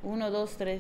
Uno, dos, tres.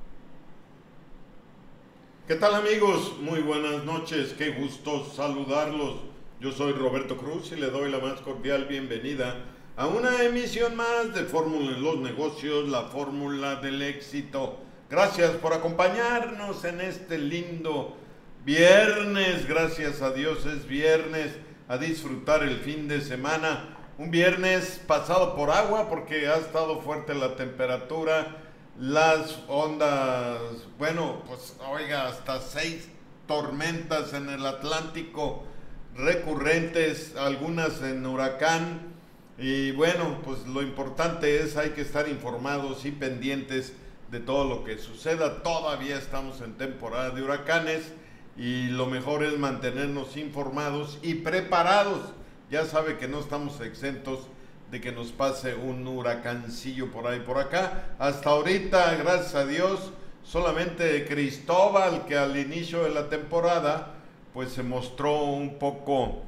¿Qué tal, amigos? Muy buenas noches, qué gusto saludarlos. Yo soy Roberto Cruz y le doy la más cordial bienvenida a una emisión más de Fórmula en los Negocios, la fórmula del éxito. Gracias por acompañarnos en este lindo viernes, gracias a Dios es viernes, a disfrutar el fin de semana. Un viernes pasado por agua porque ha estado fuerte la temperatura, las ondas, bueno, pues oiga, hasta 6 tormentas en el Atlántico recurrentes, algunas en huracán. Y bueno, pues lo importante es hay que estar informados y pendientes de todo lo que suceda. Todavía estamos en temporada de huracanes y lo mejor es mantenernos informados y preparados. Ya sabe que no estamos exentos de que nos pase un huracancillo por ahí por acá. Hasta ahorita, gracias a Dios, solamente Cristóbal, que al inicio de la temporada pues se mostró un poco,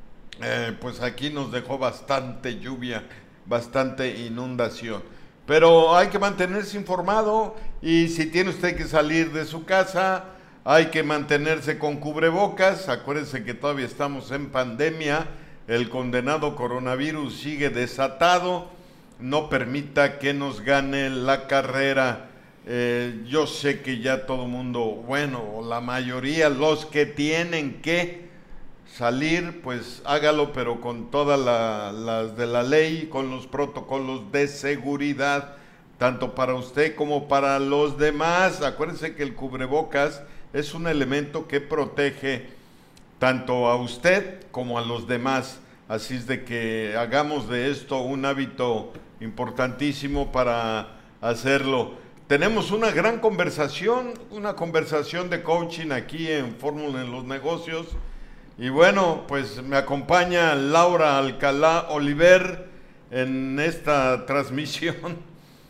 pues aquí nos dejó bastante lluvia, bastante inundación. Pero hay que mantenerse informado y si tiene usted que salir de su casa, hay que mantenerse con cubrebocas. Acuérdense que todavía estamos en pandemia. El condenado coronavirus sigue desatado. No permita que nos gane la carrera. Yo sé que ya todo el mundo, bueno, la mayoría, los que tienen que salir, pues hágalo, pero con todas las de la ley, con los protocolos de seguridad, tanto para usted como para los demás. Acuérdense que el cubrebocas es un elemento que protege tanto a usted como a los demás, así es de que hagamos de esto un hábito importantísimo para hacerlo. Tenemos una gran conversación, una conversación de coaching aquí en Fórmula en los Negocios, y bueno, pues me acompaña Laura Alcalá Oliver en esta transmisión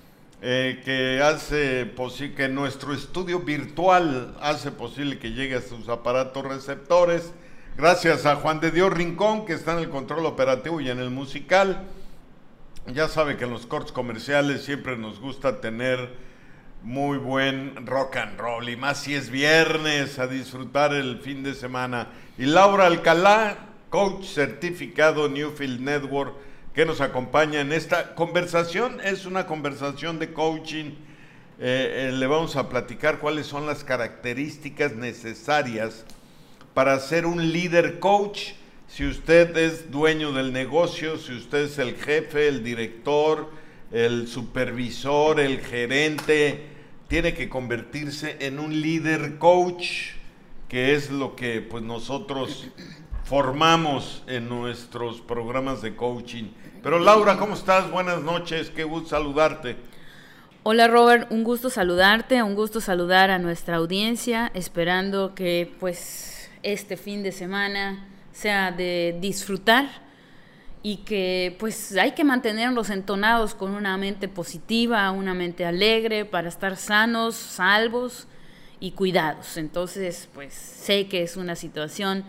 que hace posible que nuestro estudio virtual hace posible que llegue a sus aparatos receptores. Gracias a Juan de Dios Rincón, que está en el control operativo y en el musical. Ya sabe que en los cortes comerciales siempre nos gusta tener muy buen rock and roll, y más si es viernes, a disfrutar el fin de semana. Y Laura Alcalá, coach certificado Newfield Network, que nos acompaña en esta conversación. Es una conversación de coaching. Le vamos a platicar cuáles son las características necesarias para ser un líder coach. Si usted es dueño del negocio, si usted es el jefe, el director, el supervisor, el gerente, tiene que convertirse en un líder coach, que es lo que pues nosotros formamos en nuestros programas de coaching. Pero Laura, ¿cómo estás? Buenas noches, qué gusto saludarte. Hola Robert, un gusto saludarte, un gusto saludar a nuestra audiencia, esperando que pues este fin de semana sea de disfrutar y que pues hay que mantenernos entonados con una mente positiva, una mente alegre para estar sanos, salvos y cuidados. Entonces pues sé que es una situación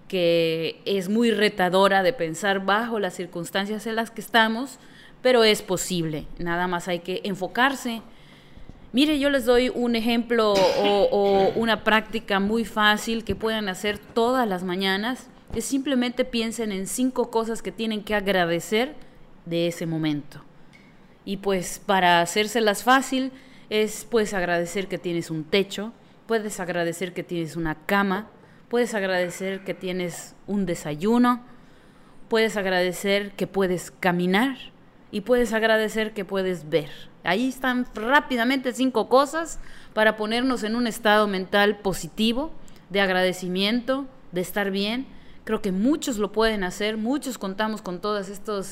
que es muy retadora de pensar bajo las circunstancias en las que estamos, pero es posible, nada más hay que enfocarse. Mire, yo les doy un ejemplo o una práctica muy fácil que pueden hacer todas las mañanas, es simplemente piensen en 5 cosas que tienen que agradecer de ese momento. Y pues para hacérselas fácil es pues agradecer que tienes un techo, puedes agradecer que tienes una cama, puedes agradecer que tienes un desayuno, puedes agradecer que puedes caminar y puedes agradecer que puedes ver. Ahí están rápidamente 5 cosas para ponernos en un estado mental positivo, de agradecimiento, de estar bien. Creo que muchos lo pueden hacer, muchos contamos con todos estos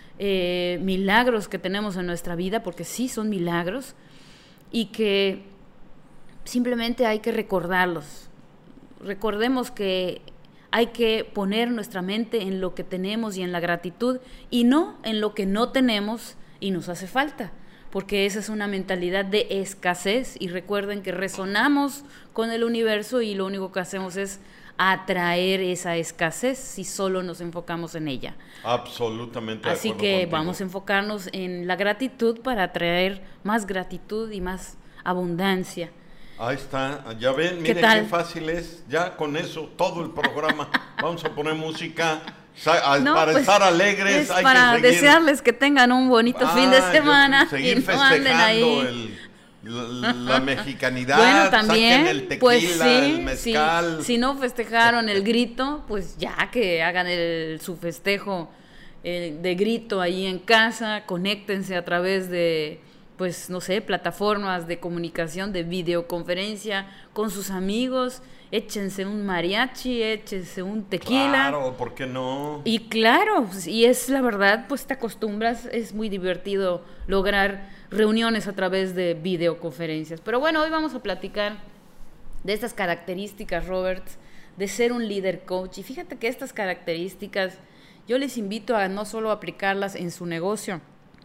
milagros que tenemos en nuestra vida, porque sí son milagros, y que simplemente hay que recordarlos. Recordemos que hay que poner nuestra mente en lo que tenemos y en la gratitud, y no en lo que no tenemos y nos hace falta, porque esa es una mentalidad de escasez. Y recuerden que resonamos con el universo y lo único que hacemos es atraer esa escasez si solo nos enfocamos en ella. Absolutamente. Así que contigo. vamos a enfocarnos en la gratitud para atraer más gratitud y más abundancia. Ahí está, ya ven, miren qué fácil es, ya con eso todo el programa. Vamos a poner música para estar alegres. Hay para que seguir, desearles que tengan un bonito fin de semana. Seguir festejando la mexicanidad, bueno, también, saquen el tequila, pues sí, el mezcal. Si no festejaron el grito, pues ya que hagan su festejo de grito ahí en casa, conéctense a través de, pues no sé, plataformas de comunicación, de videoconferencia con sus amigos, échense un mariachi, échense un tequila. Claro, ¿por qué no? Y claro, y es la verdad, pues te acostumbras, es muy divertido lograr reuniones a través de videoconferencias. Pero bueno, hoy vamos a platicar de estas características, Robert, de ser un líder coach. Y fíjate que estas características yo les invito a no solo aplicarlas en su negocio,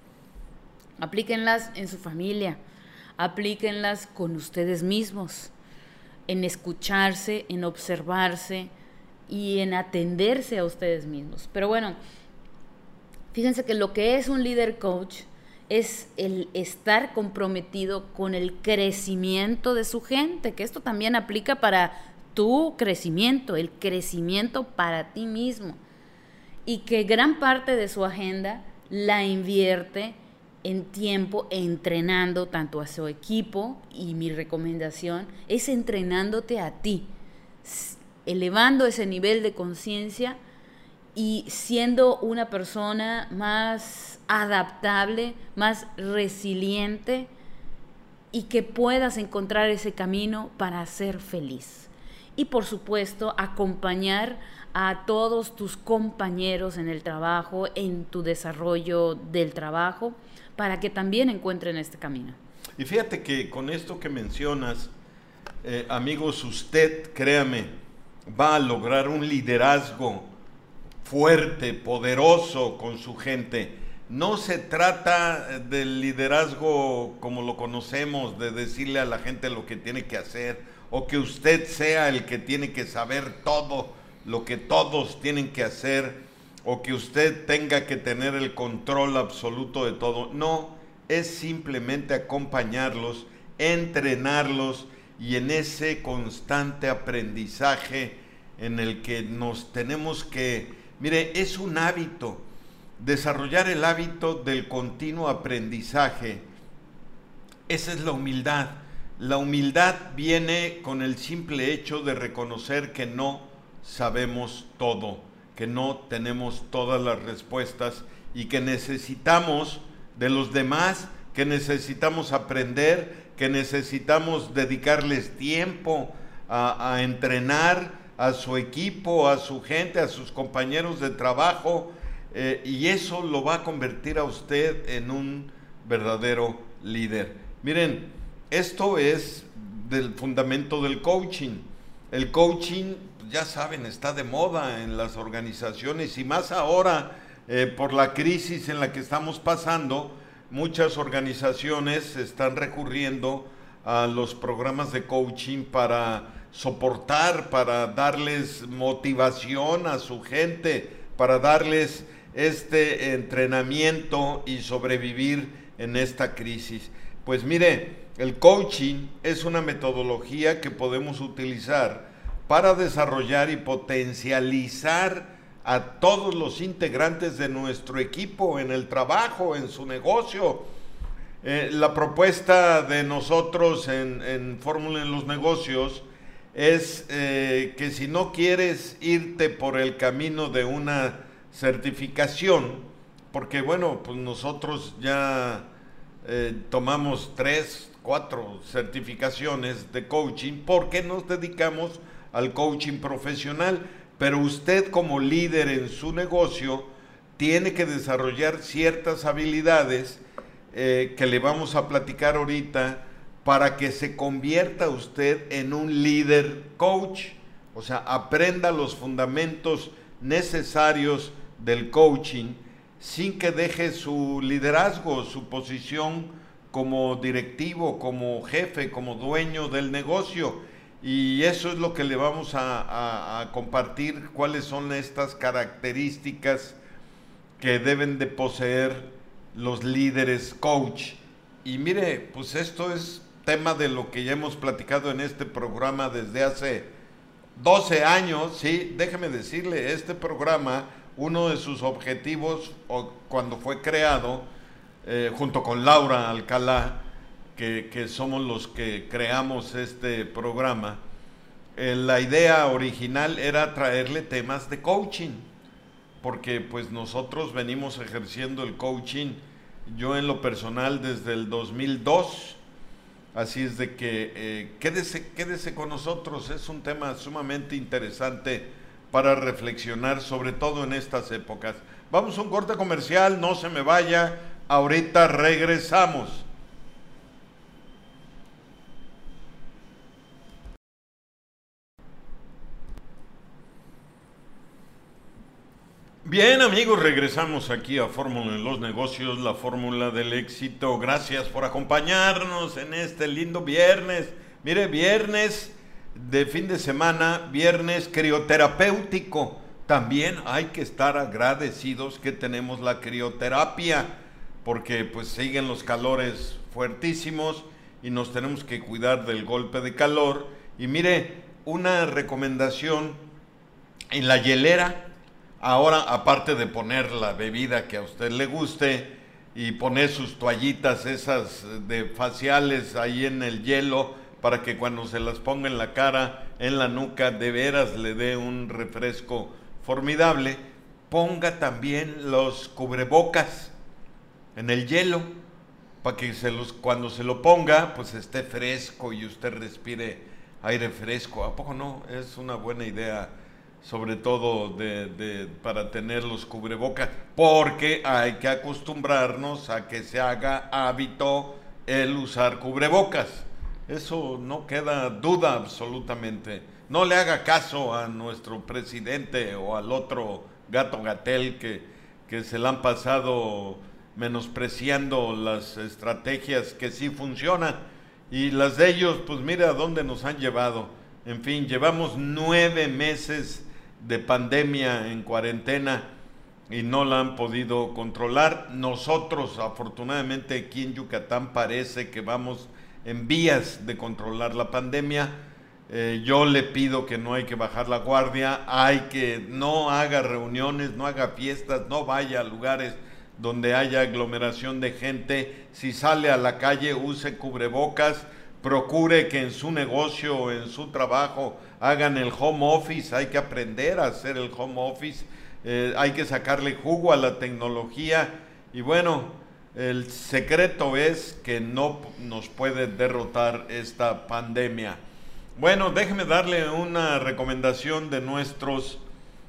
aplíquenlas en su familia, aplíquenlas con ustedes mismos, en escucharse, en observarse y en atenderse a ustedes mismos. Pero bueno, fíjense que lo que es un líder coach es el estar comprometido con el crecimiento de su gente, que esto también aplica para tu crecimiento, el crecimiento para ti mismo, y que gran parte de su agenda la invierte en tiempo entrenando tanto a su equipo, y mi recomendación es entrenándote a ti, elevando ese nivel de conciencia y siendo una persona más adaptable, más resiliente, y que puedas encontrar ese camino para ser feliz. Y por supuesto, acompañar a todos tus compañeros en el trabajo, en tu desarrollo del trabajo, para que también encuentren este camino. Y fíjate que con esto que mencionas, amigos, usted, créame, va a lograr un liderazgo fuerte, poderoso con su gente. No se trata del liderazgo como lo conocemos, de decirle a la gente lo que tiene que hacer, o que usted sea el que tiene que saber todo lo que todos tienen que hacer, o que usted tenga que tener el control absoluto de todo. No, es simplemente acompañarlos, entrenarlos, y en ese constante aprendizaje en el que nos tenemos que... Mire, es un hábito, desarrollar el hábito del continuo aprendizaje. Esa es la humildad. La humildad viene con el simple hecho de reconocer que no sabemos todo, que no tenemos todas las respuestas y que necesitamos de los demás, que necesitamos aprender, que necesitamos dedicarles tiempo a entrenar a su equipo, a su gente, a sus compañeros de trabajo, y eso lo va a convertir a usted en un verdadero líder. Miren, esto es del fundamento del coaching. El coaching, ya saben, está de moda en las organizaciones, y más ahora por la crisis en la que estamos pasando. Muchas organizaciones están recurriendo a los programas de coaching para soportar, para darles motivación a su gente, para darles este entrenamiento y sobrevivir en esta crisis. Pues mire, el coaching es una metodología que podemos utilizar para desarrollar y potencializar a todos los integrantes de nuestro equipo en el trabajo, en su negocio. La propuesta de nosotros en Fórmula en los Negocios es que si no quieres irte por el camino de una certificación, porque bueno, pues nosotros ya tomamos 3, 4 certificaciones de coaching porque nos dedicamos al coaching profesional, pero usted como líder en su negocio tiene que desarrollar ciertas habilidades que le vamos a platicar ahorita para que se convierta usted en un líder coach. O sea, aprenda los fundamentos necesarios del coaching sin que deje su liderazgo, su posición como directivo, como jefe, como dueño del negocio. y eso es lo que le vamos a compartir, cuáles son estas características que deben de poseer los líderes coach. Y mire, pues esto es tema de lo que ya hemos platicado en este programa desde hace 12 años, sí, déjeme decirle, este programa, uno de sus objetivos, cuando fue creado, junto con Laura Alcalá, que somos los que creamos este programa, la idea original era traerle temas de coaching, porque pues nosotros venimos ejerciendo el coaching, yo en lo personal desde el 2002, así es de que quédese con nosotros, es un tema sumamente interesante para reflexionar, sobre todo en estas épocas. Vamos a un corte comercial, no se me vaya, ahorita regresamos. Bien amigos, regresamos aquí a Fórmula en los Negocios, la fórmula del éxito. Gracias por acompañarnos en este lindo viernes. Mire, viernes de fin de semana, viernes crioterapéutico. También hay que estar agradecidos que tenemos la crioterapia, porque pues siguen los calores fuertísimos y nos tenemos que cuidar del golpe de calor. Y mire, una recomendación en la hielera. Ahora, aparte de poner la bebida que a usted le guste y poner sus toallitas esas de faciales ahí en el hielo para que cuando se las ponga en la cara, en la nuca, de veras le dé un refresco formidable, ponga también los cubrebocas en el hielo para que cuando se lo ponga, pues esté fresco y usted respire aire fresco. ¿A poco no? Es una buena idea, sobre todo para tener los cubrebocas, porque hay que acostumbrarnos a que se haga hábito el usar cubrebocas. Eso no queda duda absolutamente. No le haga caso a nuestro presidente o al otro Gatel que se le han pasado menospreciando las estrategias que sí funcionan, y las de ellos, pues mira a dónde nos han llevado. En fin, llevamos 9 meses de pandemia en cuarentena y no la han podido controlar. Nosotros, afortunadamente, aquí en Yucatán parece que vamos en vías de controlar la pandemia. Yo le pido que no hay que bajar la guardia, hay que no haga reuniones, no haga fiestas, no vaya a lugares donde haya aglomeración de gente. Si sale a la calle, use cubrebocas. Procure que en su negocio o en su trabajo hagan el home office. Hay que aprender a hacer el home office, hay que sacarle jugo a la tecnología. Y bueno, el secreto es que no nos puede derrotar esta pandemia. Bueno, déjeme darle una recomendación de nuestros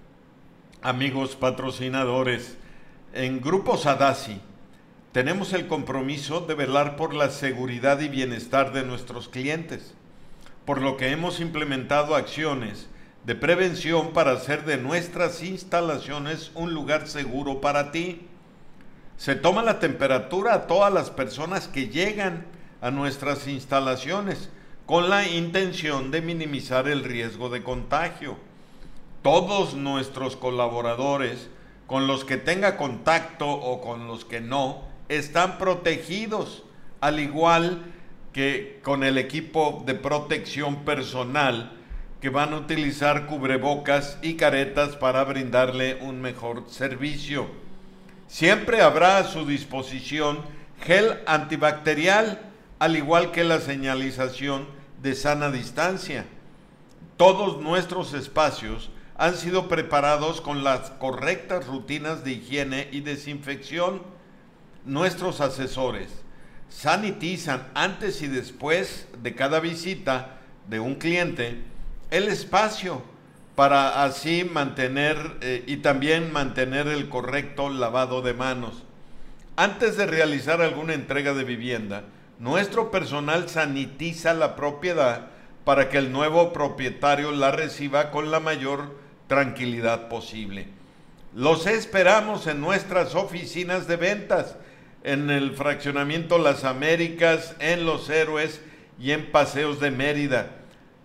amigos patrocinadores. En Grupo Sadasi tenemos el compromiso de velar por la seguridad y bienestar de nuestros clientes, por lo que hemos implementado acciones de prevención para hacer de nuestras instalaciones un lugar seguro para ti. Se toma la temperatura a todas las personas que llegan a nuestras instalaciones con la intención de minimizar el riesgo de contagio. Todos nuestros colaboradores, con los que tenga contacto o con los que no, están protegidos, al igual que con el equipo de protección personal, que van a utilizar cubrebocas y caretas para brindarle un mejor servicio. Siempre habrá a su disposición gel antibacterial, al igual que la señalización de sana distancia. Todos nuestros espacios han sido preparados con las correctas rutinas de higiene y desinfección. Nuestros asesores sanitizan antes y después de cada visita de un cliente el espacio para así mantener y también mantener el correcto lavado de manos. Antes de realizar alguna entrega de vivienda, nuestro personal sanitiza la propiedad para que el nuevo propietario la reciba con la mayor tranquilidad posible. Los esperamos en nuestras oficinas de ventas, en el fraccionamiento Las Américas, en Los Héroes y en Paseos de Mérida.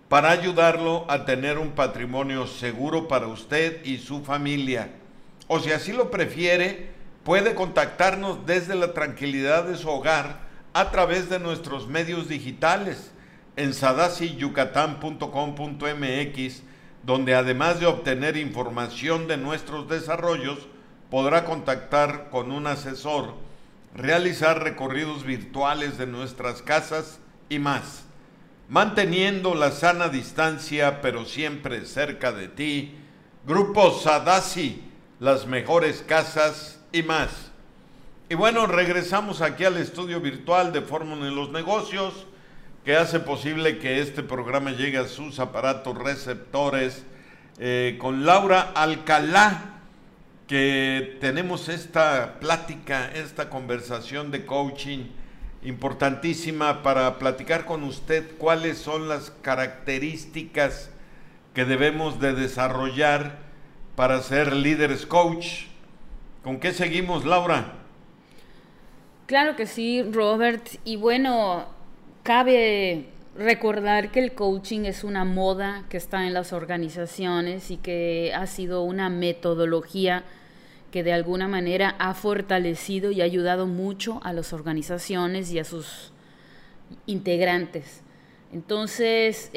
para ayudarlo a tener un patrimonio seguro para usted y su familia. O si así lo prefiere, puede contactarnos desde la tranquilidad de su hogar a través de nuestros medios digitales en sadasiyucatán.com.mx, donde además de obtener información de nuestros desarrollos, podrá contactar con un asesor, realizar recorridos virtuales de nuestras casas y más, manteniendo la sana distancia, pero siempre cerca de ti. Grupo Sadasi, las mejores casas y más. Y bueno, regresamos aquí al estudio virtual de Fórmula en los Negocios, que hace posible que este programa llegue a sus aparatos receptores, con Laura Alcalá, que tenemos esta plática, esta conversación de coaching importantísima para platicar con usted cuáles son las características que debemos de desarrollar para ser líderes coach. ¿Con qué seguimos, Laura? Claro que sí, Robert. Y bueno, cabe recordar que el coaching es una moda que está en las organizaciones y que ha sido una metodología que de alguna manera ha fortalecido y ha ayudado mucho a las organizaciones y a sus integrantes. Entonces,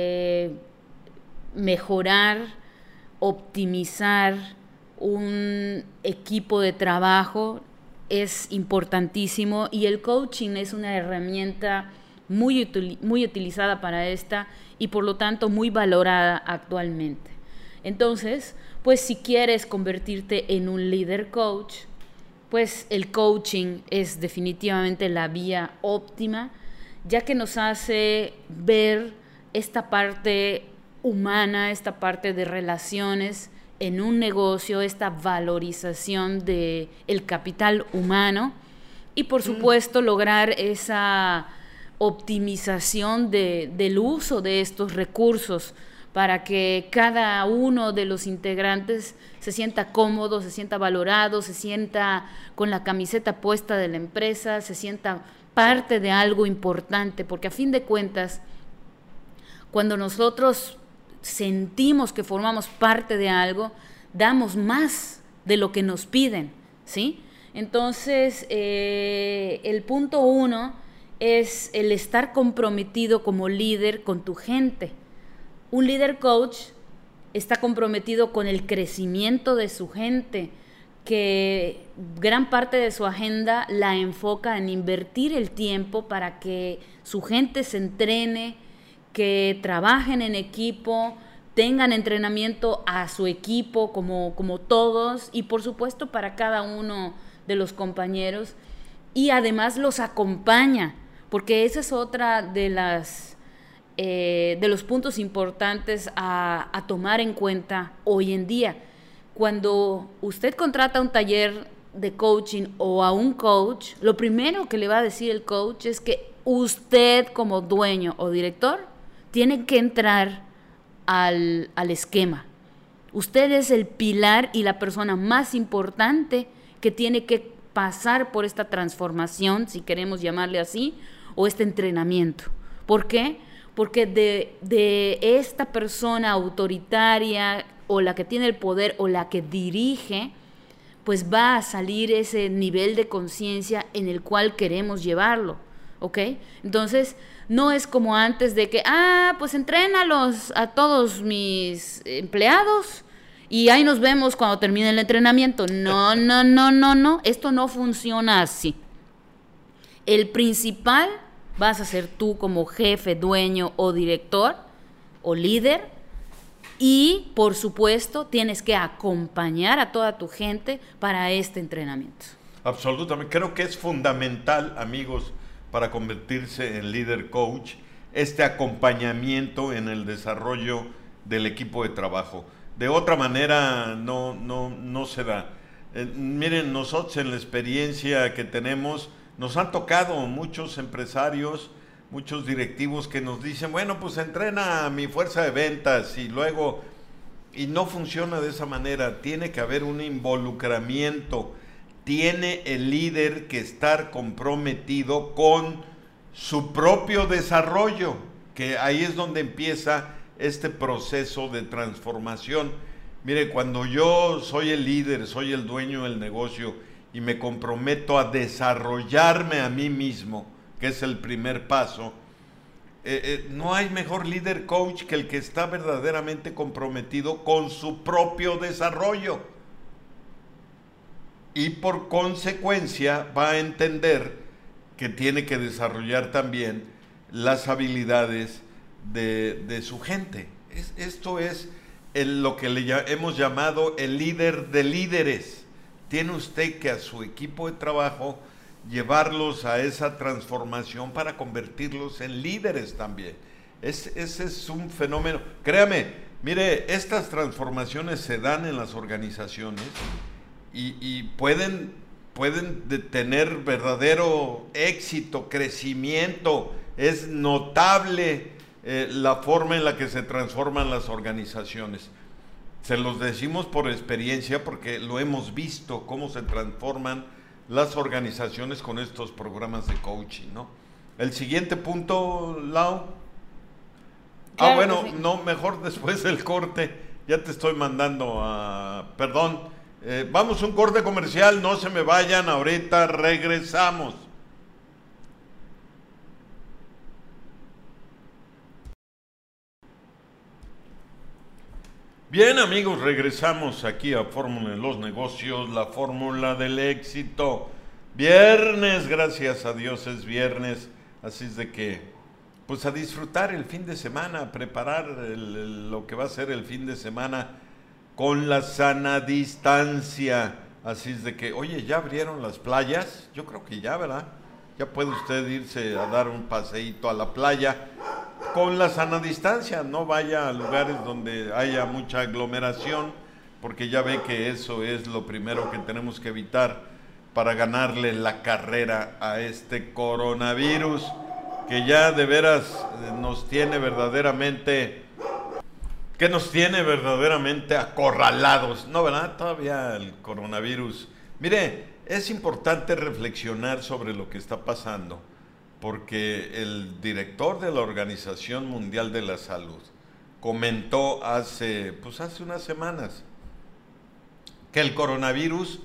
mejorar, optimizar un equipo de trabajo es importantísimo, y el coaching es una herramienta muy utilizada para esta y por lo tanto muy valorada actualmente. Entonces, pues si quieres convertirte en un líder coach, pues el coaching es definitivamente la vía óptima, ya que nos hace ver esta parte humana, esta parte de relaciones en un negocio, esta valorización del capital humano y por supuesto lograr esa optimización del uso de estos recursos para que cada uno de los integrantes se sienta cómodo, se sienta valorado, se sienta con la camiseta puesta de la empresa, se sienta parte de algo importante, porque a fin de cuentas, cuando nosotros sentimos que formamos parte de algo, damos más de lo que nos piden, ¿sí? Entonces, el punto 1 es el estar comprometido como líder con tu gente. Un líder coach está comprometido con el crecimiento de su gente, que gran parte de su agenda la enfoca en invertir el tiempo para que su gente se entrene, que trabajen en equipo, tengan entrenamiento a su equipo como todos, y por supuesto para cada uno de los compañeros, y además los acompaña, porque esa es otra de los puntos importantes a tomar en cuenta hoy en día. Cuando usted contrata un taller de coaching o a un coach, lo primero que le va a decir el coach es que usted como dueño o director tiene que entrar al esquema. Usted es el pilar y la persona más importante que tiene que pasar por esta transformación, si queremos llamarle así, o este entrenamiento. ¿Por qué? Porque de esta persona autoritaria o la que tiene el poder o la que dirige, pues va a salir ese nivel de conciencia en el cual queremos llevarlo, ¿ok? Entonces, no es como antes de que, pues entrénalos a todos mis empleados y ahí nos vemos cuando termine el entrenamiento. No, esto no funciona así. El principal vas a ser tú como jefe, dueño o director o líder, y por supuesto tienes que acompañar a toda tu gente para este entrenamiento. Absolutamente, creo que es fundamental, amigos, para convertirse en líder coach, este acompañamiento en el desarrollo del equipo de trabajo. De otra manera no se da. Miren, nosotros en la experiencia que tenemos, nos han tocado muchos empresarios, muchos directivos que nos dicen, bueno, pues entrena a mi fuerza de ventas y luego, y no funciona de esa manera. Tiene que haber un involucramiento. Tiene el líder que estar comprometido con su propio desarrollo, que ahí es donde empieza este proceso de transformación. Mire, cuando yo soy el líder, soy el dueño del negocio y me comprometo a desarrollarme a mí mismo, que es el primer paso, no hay mejor líder coach que el que está verdaderamente comprometido con su propio desarrollo. Y por consecuencia va a entender que tiene que desarrollar también las habilidades de su gente. Esto es lo que hemos llamado el líder de líderes. Tiene usted que a su equipo de trabajo llevarlos a esa transformación para convertirlos en líderes también. Ese es un fenómeno. Créame, mire, estas transformaciones se dan en las organizaciones y pueden tener verdadero éxito, crecimiento. Es notable la forma en la que se transforman las organizaciones. Se los decimos por experiencia porque lo hemos visto, cómo se transforman las organizaciones con estos programas de coaching, ¿no? El siguiente punto, Lau. Claro, bueno, sí. No, mejor después del corte. Ya te estoy mandando a... Perdón. Vamos a un corte comercial, no se me vayan, ahorita regresamos. Bien, amigos, regresamos aquí a Fórmula en los Negocios, la fórmula del éxito. Viernes, gracias a Dios es viernes, así es de que, pues a disfrutar el fin de semana, a preparar lo que va a ser el fin de semana con la sana distancia. Así es de que, oye, ¿ya abrieron las playas? Yo creo que ya, ¿verdad? Ya puede usted irse a dar un paseíto a la playa con la sana distancia. No vaya a lugares donde haya mucha aglomeración, porque ya ve que eso es lo primero que tenemos que evitar para ganarle la carrera a este coronavirus, que ya de veras nos tiene verdaderamente acorralados, ¿no, verdad? Todavía el coronavirus. Mire, es importante reflexionar sobre lo que está pasando, porque el director de la Organización Mundial de la Salud comentó hace unas semanas que el coronavirus,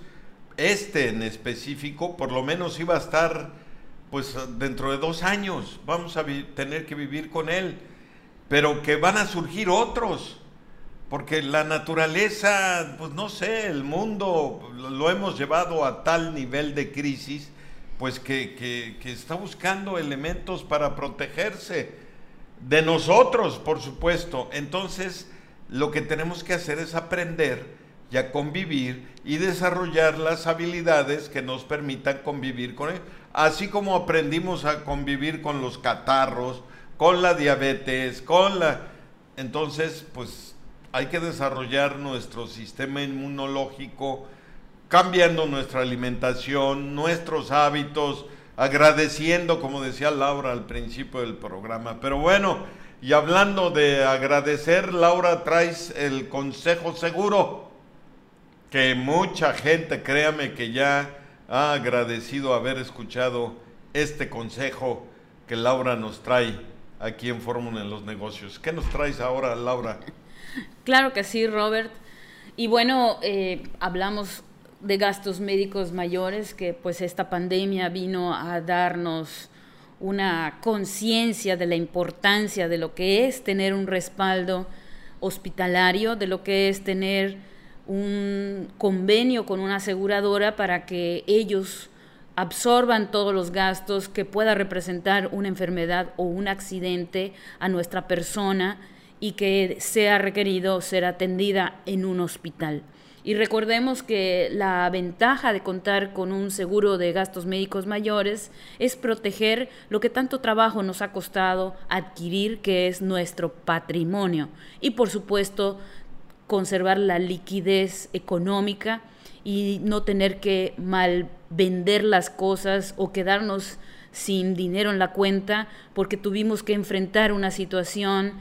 en específico, por lo menos iba a estar dentro de 2 años, vamos a tener que vivir con él, pero que van a surgir otros, porque la naturaleza, no sé, el mundo lo hemos llevado a tal nivel de crisis, que está buscando elementos para protegerse de nosotros, por supuesto. Entonces, lo que tenemos que hacer es aprender y a convivir y desarrollar las habilidades que nos permitan convivir con él, así como aprendimos a convivir con los catarros, con la diabetes, entonces, hay que desarrollar nuestro sistema inmunológico, cambiando nuestra alimentación, nuestros hábitos, agradeciendo, como decía Laura al principio del programa. Pero bueno, y hablando de agradecer, Laura, traes el consejo seguro, que mucha gente, créame, que ya ha agradecido haber escuchado este consejo que Laura nos trae aquí en Fórmula en los Negocios. ¿Qué nos traes ahora, Laura? Claro que sí, Robert. Y bueno, hablamos de gastos médicos mayores, que esta pandemia vino a darnos una conciencia de la importancia de lo que es tener un respaldo hospitalario, de lo que es tener un convenio con una aseguradora para que ellos absorban todos los gastos que pueda representar una enfermedad o un accidente a nuestra persona y que sea requerido ser atendida en un hospital. Y recordemos que la ventaja de contar con un seguro de gastos médicos mayores es proteger lo que tanto trabajo nos ha costado adquirir, que es nuestro patrimonio. Y por supuesto, conservar la liquidez económica y no tener que mal vender las cosas o quedarnos sin dinero en la cuenta porque tuvimos que enfrentar una situación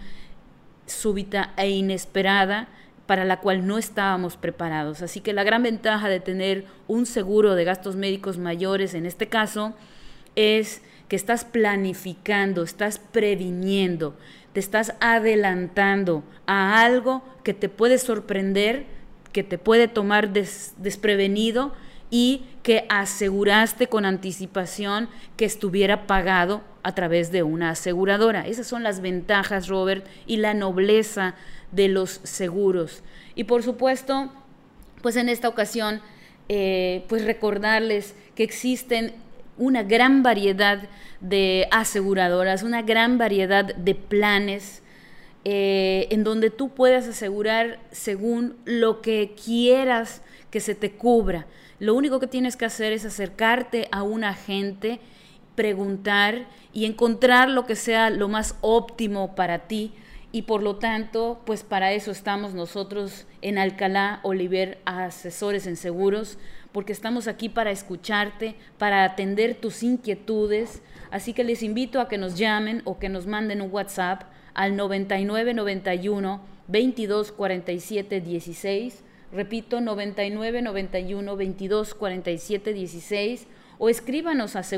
súbita e inesperada para la cual no estábamos preparados. Así que la gran ventaja de tener un seguro de gastos médicos mayores en este caso es que estás planificando, estás previniendo, te estás adelantando a algo que te puede sorprender, que te puede tomar desprevenido y que aseguraste con anticipación que estuviera pagado a través de una aseguradora. Esas son las ventajas, Robert, y la nobleza de los seguros. Y por supuesto, pues en esta ocasión, pues recordarles que existen una gran variedad de aseguradoras, una gran variedad de planes en donde tú puedas asegurar según lo que quieras que se te cubra. Lo único que tienes que hacer es acercarte a un agente, preguntar y encontrar lo que sea lo más óptimo para ti. Y por lo tanto, pues para eso estamos nosotros en Alcalá Oliver Asesores en Seguros, porque estamos aquí para escucharte, para atender tus inquietudes. Así que les invito a que nos llamen o que nos manden un WhatsApp al 9991 22 47 16. Repito, 9991 22 47 16, o escríbanos a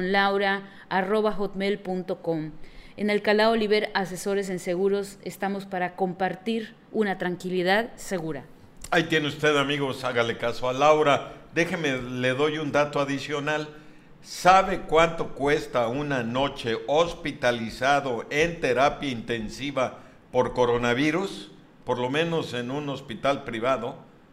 segurosconlaura@hotmail.com. En Alcalá Oliver Asesores en Seguros estamos para compartir una tranquilidad segura. Ahí tiene usted, amigos, hágale caso a Laura. Déjeme, le doy un dato adicional. ¿Sabe cuánto cuesta una noche hospitalizado en terapia intensiva por coronavirus? Por lo menos en un hospital privado,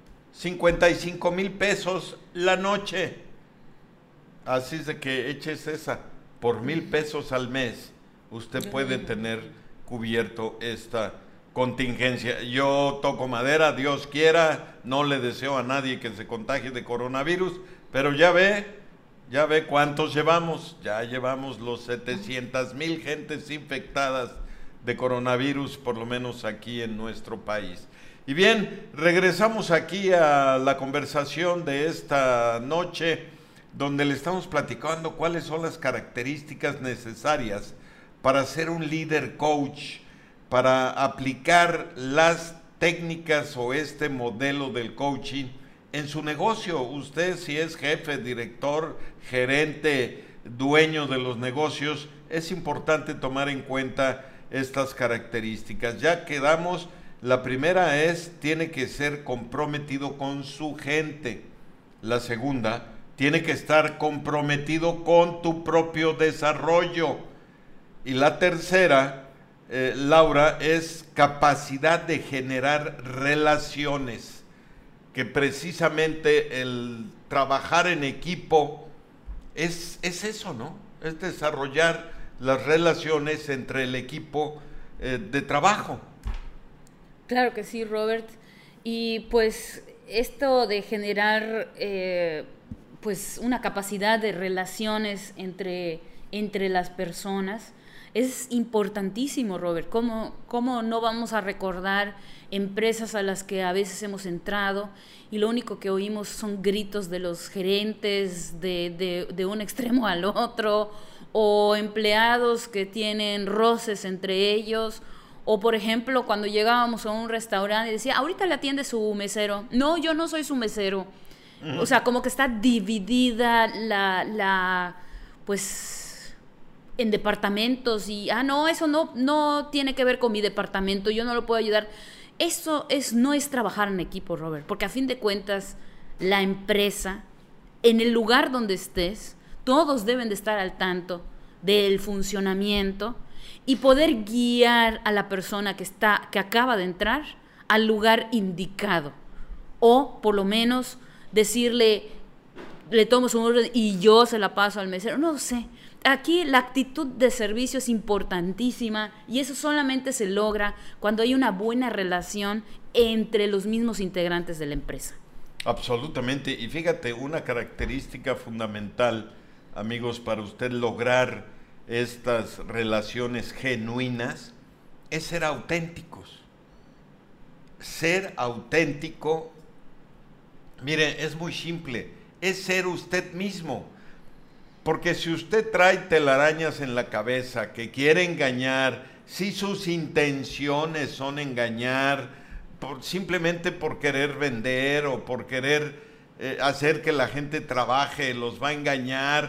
55,000 pesos la noche. Así es de que eches esa, por 1,000 pesos al mes, usted puede tener cubierto esta contingencia. Yo toco madera, Dios quiera, no le deseo a nadie que se contagie de coronavirus, pero ya ve cuántos llevamos. Ya llevamos los 700,000 gentes infectadas de coronavirus, por lo menos aquí en nuestro país. Y bien, regresamos aquí a la conversación de esta noche, donde le estamos platicando cuáles son las características necesarias para ser un líder coach, para aplicar las técnicas o este modelo del coaching en su negocio. Usted, si es jefe, director, gerente, dueño de los negocios, es importante tomar en cuenta estas características. Ya quedamos, la primera tiene que ser comprometido con su gente. La segunda, tiene que estar comprometido con tu propio desarrollo. Y la tercera, Laura, es capacidad de generar relaciones, que precisamente el trabajar en equipo es eso, ¿no? Es desarrollar las relaciones entre el equipo de trabajo. Claro que sí, Robert. Y pues esto de generar pues una capacidad de relaciones entre las personas es importantísimo, Robert. ¿Cómo no vamos a recordar empresas a las que a veces hemos entrado y lo único que oímos son gritos de los gerentes de un extremo al otro, o empleados que tienen roces entre ellos, o por ejemplo cuando llegábamos a un restaurante y decía, ahorita le atiende su mesero. No, yo no soy su mesero. O sea, como que está dividida pues en departamentos y, no, eso no tiene que ver con mi departamento, yo no lo puedo ayudar. Eso no es trabajar en equipo, Robert, porque a fin de cuentas la empresa, en el lugar donde estés, todos deben de estar al tanto del funcionamiento y poder guiar a la persona que acaba de entrar al lugar indicado, o por lo menos decirle, le tomo su orden y yo se la paso al mesero, no sé. Aquí la actitud de servicio es importantísima y eso solamente se logra cuando hay una buena relación entre los mismos integrantes de la empresa. Absolutamente. Y fíjate, una característica fundamental, amigos, para usted lograr estas relaciones genuinas es ser auténticos. Ser auténtico, mire, es muy simple, es ser usted mismo. Porque si usted trae telarañas en la cabeza, que quiere engañar, si sus intenciones son engañar, simplemente por querer vender o por querer hacer que la gente trabaje, los va a engañar,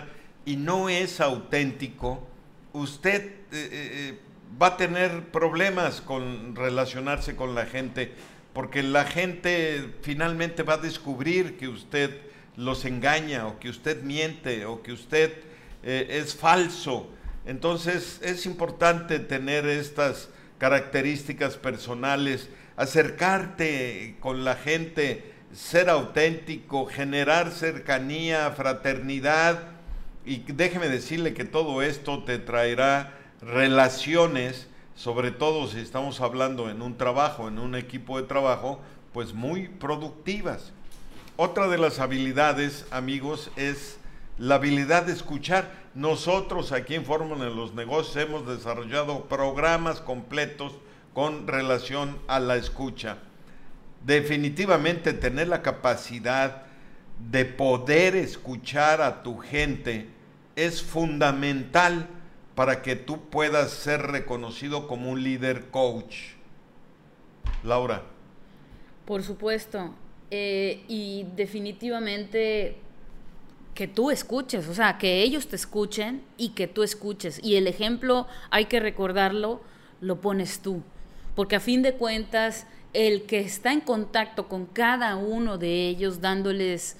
y no es auténtico, usted va a tener problemas con relacionarse con la gente, porque la gente finalmente va a descubrir que usted los engaña, o que usted miente, o que usted es falso. Entonces es importante tener estas características personales, acercarte con la gente, ser auténtico, generar cercanía, fraternidad, y déjeme decirle que todo esto te traerá relaciones, sobre todo si estamos hablando en un trabajo, en un equipo de trabajo, pues muy productivas. Otra de las habilidades, amigos, es la habilidad de escuchar. Nosotros aquí en Fórmula de los Negocios hemos desarrollado programas completos con relación a la escucha. Definitivamente tener la capacidad de poder escuchar a tu gente es fundamental para que tú puedas ser reconocido como un líder coach. Laura. Por supuesto, y definitivamente que tú escuches, o sea, que ellos te escuchen y que tú escuches. Y el ejemplo, hay que recordarlo, lo pones tú. Porque a fin de cuentas, el que está en contacto con cada uno de ellos, dándoles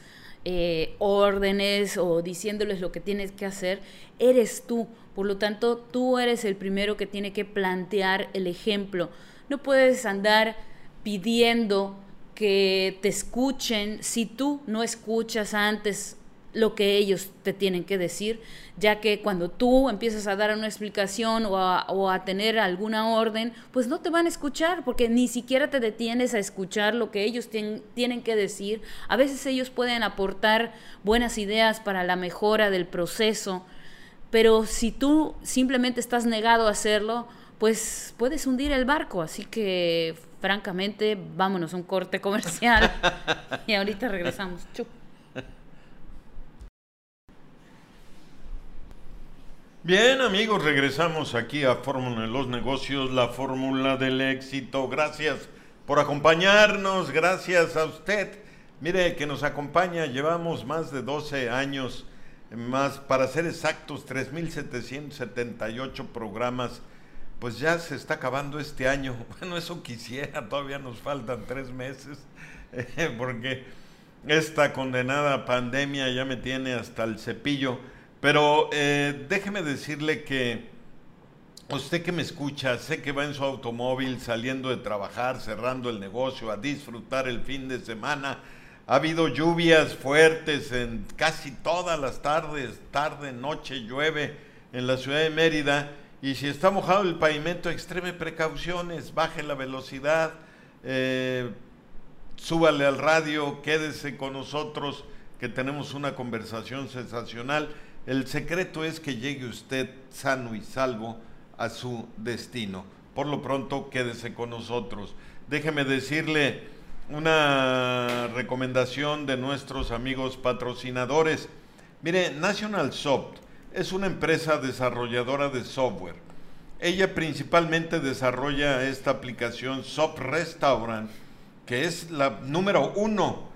órdenes o diciéndoles lo que tienes que hacer, eres tú. Por lo tanto, tú eres el primero que tiene que plantear el ejemplo. No puedes andar pidiendo que te escuchen si tú no escuchas antes lo que ellos te tienen que decir, ya que cuando tú empiezas a dar una explicación o a tener alguna orden, pues no te van a escuchar, porque ni siquiera te detienes a escuchar lo que ellos tienen que decir. A veces ellos pueden aportar buenas ideas para la mejora del proceso, pero si tú simplemente estás negado a hacerlo, pues puedes hundir el barco. Así que, francamente, vámonos a un corte comercial y ahorita regresamos. Chup. Bien, amigos, regresamos aquí a Fórmula de los Negocios, la fórmula del éxito. Gracias por acompañarnos, gracias a usted. Mire que nos acompaña, llevamos más de 12 años, más para ser exactos, 3,778 programas. Pues ya se está acabando este año. Bueno, eso quisiera, todavía nos faltan 3 meses, porque esta condenada pandemia ya me tiene hasta el cepillo. Pero déjeme decirle que usted que me escucha, sé que va en su automóvil saliendo de trabajar, cerrando el negocio, a disfrutar el fin de semana. Ha habido lluvias fuertes en casi todas las tardes, tarde, noche, llueve en la ciudad de Mérida. Y si está mojado el pavimento, extreme precauciones, baje la velocidad, súbale al radio, quédese con nosotros, que tenemos una conversación sensacional. El secreto es que llegue usted sano y salvo a su destino. Por lo pronto, quédese con nosotros. Déjeme decirle una recomendación de nuestros amigos patrocinadores. Mire, National Soft es una empresa desarrolladora de software. Ella principalmente desarrolla esta aplicación Soft Restaurant, que es la número 1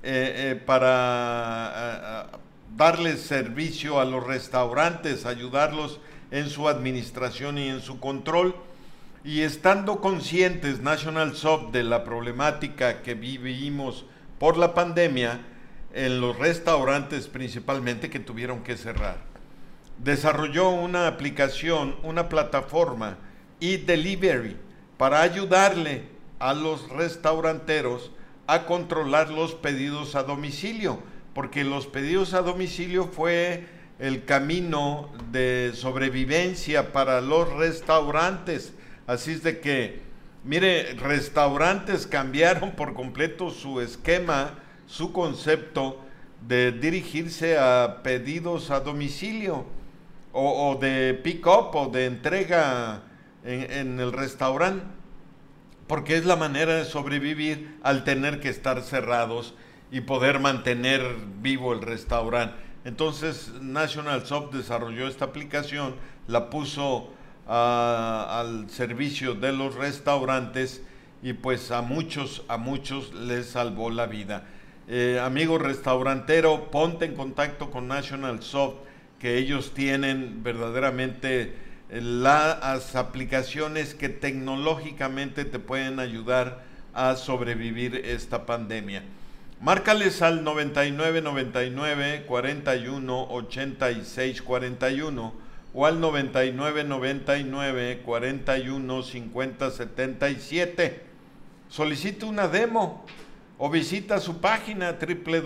para darles servicio a los restaurantes, ayudarlos en su administración y en su control. Y estando conscientes National Soft de la problemática que vivimos por la pandemia, en los restaurantes principalmente, que tuvieron que cerrar, desarrolló una aplicación, una plataforma e-delivery para ayudarle a los restauranteros a controlar los pedidos a domicilio, porque los pedidos a domicilio fue el camino de sobrevivencia para los restaurantes. Así es de que, mire, restaurantes cambiaron por completo su esquema, su concepto de dirigirse a pedidos a domicilio o de pick-up o de entrega en el restaurante, porque es la manera de sobrevivir al tener que estar cerrados y poder mantener vivo el restaurante. Entonces National Soft desarrolló esta aplicación, la puso al servicio de los restaurantes y pues a muchos les salvó la vida. Amigo restaurantero, ponte en contacto con National Soft. que ellos tienen verdaderamente las aplicaciones que tecnológicamente te pueden ayudar a sobrevivir esta pandemia. Márcales al 9999 41 86 41 o al 9999 41 50 77. Solicita una demo o visita su página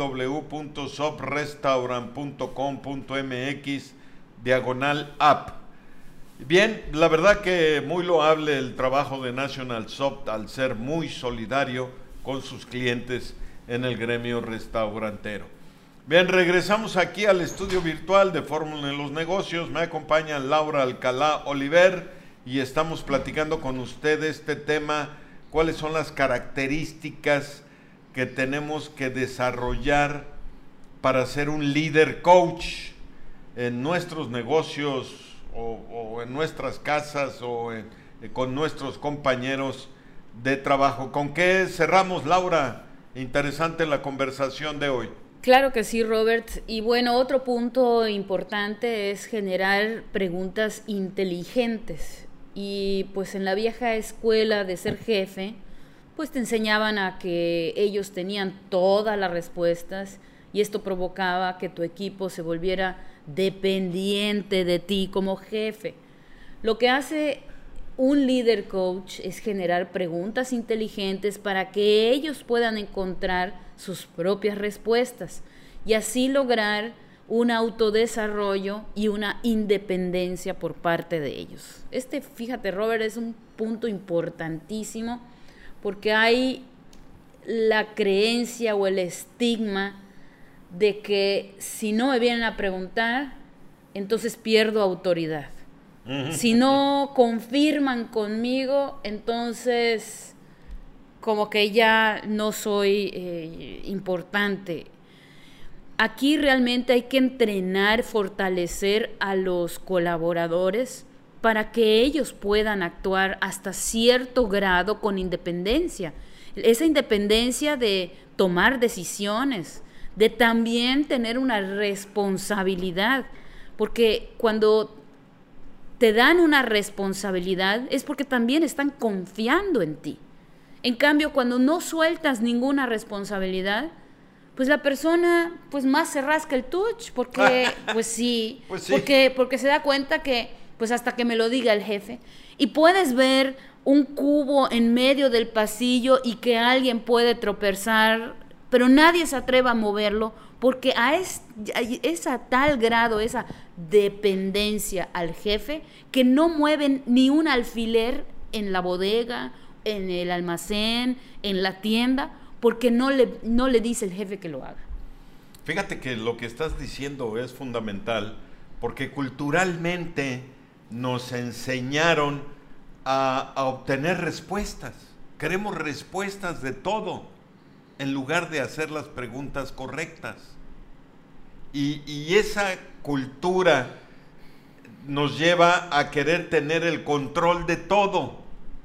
www.soprestaurant.com.mx/app. Bien, la verdad que muy loable el trabajo de National Soft al ser muy solidario con sus clientes en el gremio restaurantero. Bien, regresamos aquí al estudio virtual de Fórmula en los Negocios. Me acompaña Laura Alcalá Oliver y estamos platicando con ustedes este tema: cuáles son las características que tenemos que desarrollar para ser un líder coach en nuestros negocios o en nuestras casas o con nuestros compañeros de trabajo. ¿Con qué cerramos, Laura? Interesante la conversación de hoy. Claro que sí, Robert. Y bueno, otro punto importante es generar preguntas inteligentes. Y pues en la vieja escuela de ser jefe, pues te enseñaban a que ellos tenían todas las respuestas y esto provocaba que tu equipo se volviera dependiente de ti como jefe. Lo que hace un líder coach es generar preguntas inteligentes para que ellos puedan encontrar sus propias respuestas y así lograr un autodesarrollo y una independencia por parte de ellos. Fíjate, Robert, es un punto importantísimo porque hay la creencia o el estigma de que si no me vienen a preguntar, entonces pierdo autoridad. Si no confirman conmigo, entonces como que ya no soy importante. Aquí realmente hay que entrenar, fortalecer a los colaboradores para que ellos puedan actuar hasta cierto grado con independencia. Esa independencia de tomar decisiones, de también tener una responsabilidad, porque cuando te dan una responsabilidad es porque también están confiando en ti. En cambio, cuando no sueltas ninguna responsabilidad, pues la persona pues más se rasca el tuch, porque pues sí, porque se da cuenta que pues hasta que me lo diga el jefe. Y puedes ver un cubo en medio del pasillo y que alguien puede tropezar, pero nadie se atreve a moverlo, porque es a tal grado esa dependencia al jefe que no mueven ni un alfiler en la bodega, en el almacén, en la tienda, porque no le dice el jefe que lo haga. Fíjate que lo que estás diciendo es fundamental, porque culturalmente nos enseñaron a obtener respuestas. Queremos respuestas de todo, en lugar de hacer las preguntas correctas. Y esa cultura nos lleva a querer tener el control de todo.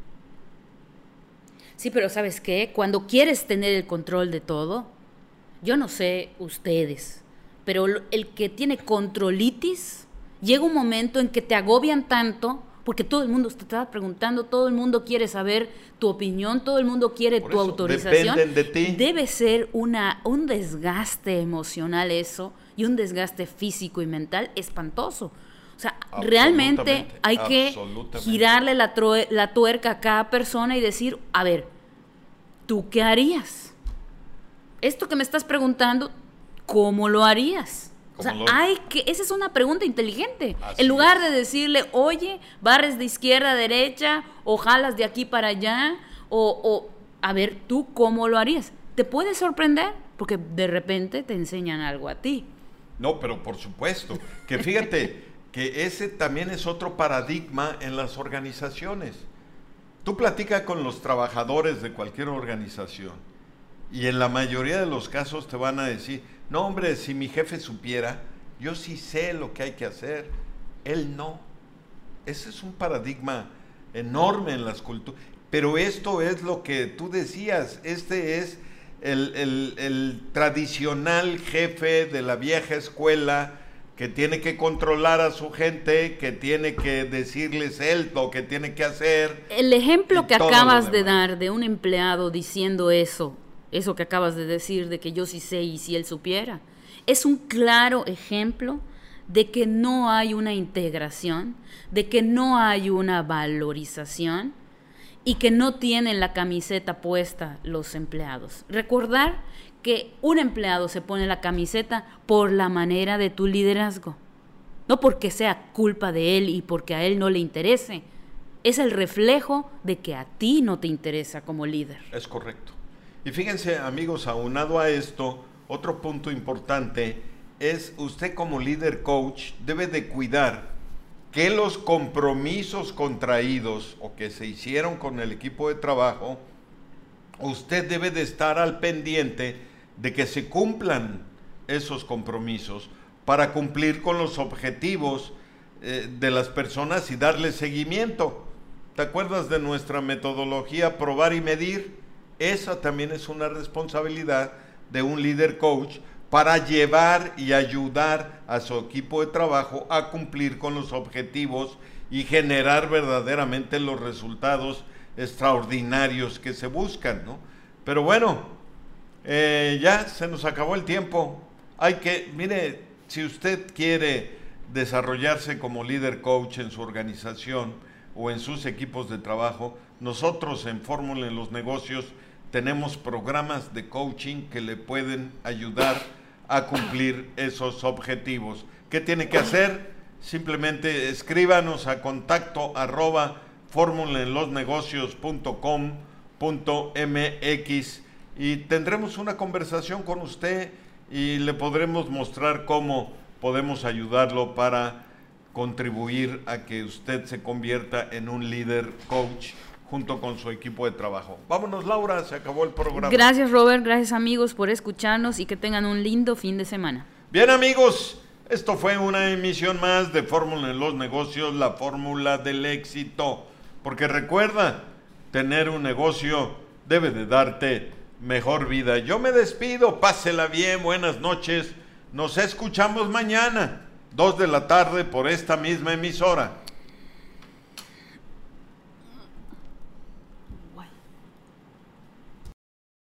Sí, pero ¿sabes qué? Cuando quieres tener el control de todo, yo no sé ustedes, pero el que tiene controlitis, llega un momento en que te agobian tanto, porque todo el mundo te está preguntando, todo el mundo quiere saber tu opinión, todo el mundo quiere tu autorización. Dependen de ti. Debe ser un desgaste emocional eso, y un desgaste físico y mental espantoso. O sea, realmente hay que girarle la tuerca a cada persona y decir, a ver, ¿tú qué harías? Esto que me estás preguntando, ¿cómo lo harías? O sea, esa es una pregunta inteligente. En lugar de decirle, oye, barres de izquierda a derecha, o jalas de aquí para allá, o a ver, ¿tú cómo lo harías? Te puede sorprender, porque de repente te enseñan algo a ti. No, pero por supuesto, que fíjate que ese también es otro paradigma en las organizaciones. Tú platicas con los trabajadores de cualquier organización y en la mayoría de los casos te van a decir, no hombre, si mi jefe supiera, yo sí sé lo que hay que hacer, él no. Ese es un paradigma enorme en las culturas. Pero esto es lo que tú decías, este es el tradicional jefe de la vieja escuela que tiene que controlar a su gente, que tiene que decirles él lo que tiene que hacer. El ejemplo que acabas de dar de un empleado diciendo eso que acabas de decir, de que yo sí sé y si él supiera, es un claro ejemplo de que no hay una integración, de que no hay una valorización y que no tienen la camiseta puesta los empleados. Recordar que un empleado se pone la camiseta por la manera de tu liderazgo, no porque sea culpa de él y porque a él no le interese. Es el reflejo de que a ti no te interesa como líder. Es correcto. Y fíjense, amigos, aunado a esto, otro punto importante es usted como líder coach debe de cuidar que los compromisos contraídos o que se hicieron con el equipo de trabajo, usted debe de estar al pendiente de que se cumplan esos compromisos para cumplir con los objetivos de las personas y darle seguimiento. ¿Te acuerdas de nuestra metodología probar y medir? Esa también es una responsabilidad de un líder coach para llevar y ayudar a su equipo de trabajo a cumplir con los objetivos y generar verdaderamente los resultados extraordinarios que se buscan, ¿no? Pero bueno, ya se nos acabó el tiempo. Mire, si usted quiere desarrollarse como líder coach en su organización o en sus equipos de trabajo, nosotros en Fórmula en los Negocios tenemos programas de coaching que le pueden ayudar a cumplir esos objetivos. ¿Qué tiene que hacer? Simplemente escríbanos a contacto@formulaenlosnegocios.com.mx y tendremos una conversación con usted y le podremos mostrar cómo podemos ayudarlo para contribuir a que usted se convierta en un líder coach junto con su equipo de trabajo. Vámonos, Laura, se acabó el programa. Gracias, Robert, gracias amigos por escucharnos y que tengan un lindo fin de semana. Bien, amigos, esto fue una emisión más de Fórmula en los Negocios, la fórmula del éxito. Porque recuerda, tener un negocio debe de darte mejor vida. Yo me despido, pásela bien, buenas noches. Nos escuchamos mañana, 2 de la tarde por esta misma emisora.